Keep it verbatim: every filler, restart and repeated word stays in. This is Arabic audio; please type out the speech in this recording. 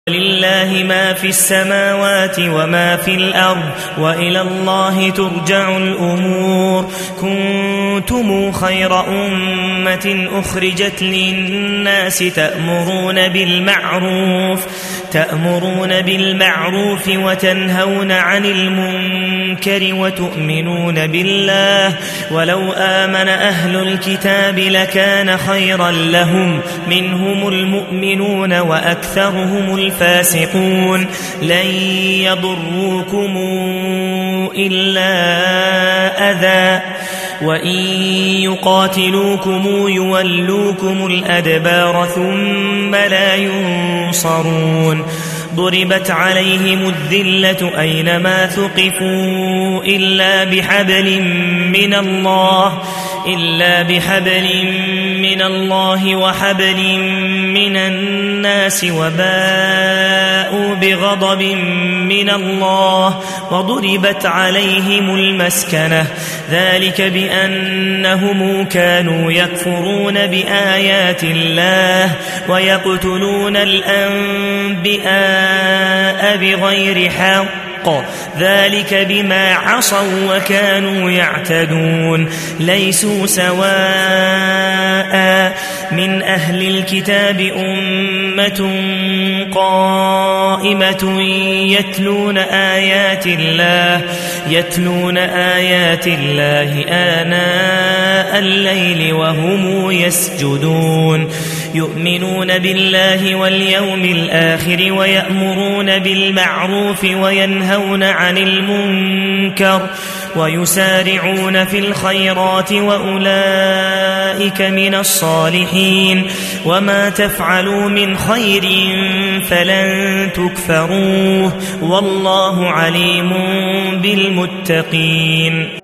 لله ما في السماوات وما في الأرض وإلى الله ترجع الأمور. كنتم خير أمة أخرجت للناس تأمرون بالمعروف تأمرون بالمعروف وتنهون عن المنكر وتؤمنون بالله ولو آمن أهل الكتاب لكان خيرا لهم منهم المؤمنون وأكثرهم الفاسقون. لن يضروكم إلا أذى وإن يقاتلوكم يولوكم الأدبار ثم لا ينصرون. ضربت عليهم الذلة أينما ثقفوا إلا بحبل من الله إلا بحبل من الله وحبل من الناس وباءوا بغضب من الله وضربت عليهم المسكنة ذلك بأنهم كانوا يكفرون بآيات الله ويقتلون الأنبياء بغير حق ذلك بما عصوا وكانوا يعتدون. ليسوا سواء من أهل الكتاب أمة قائمة يتلون آيات الله يتلون آيات الله آناء الليل وهم يسجدون. يؤمنون بالله واليوم الآخر ويأمرون بالمعروف وينهون عن المنكر ويسارعون في الخيرات وأولئك من الصالحين. وما تفعلوا من خير فلن تكفروه والله عليم بالمتقين.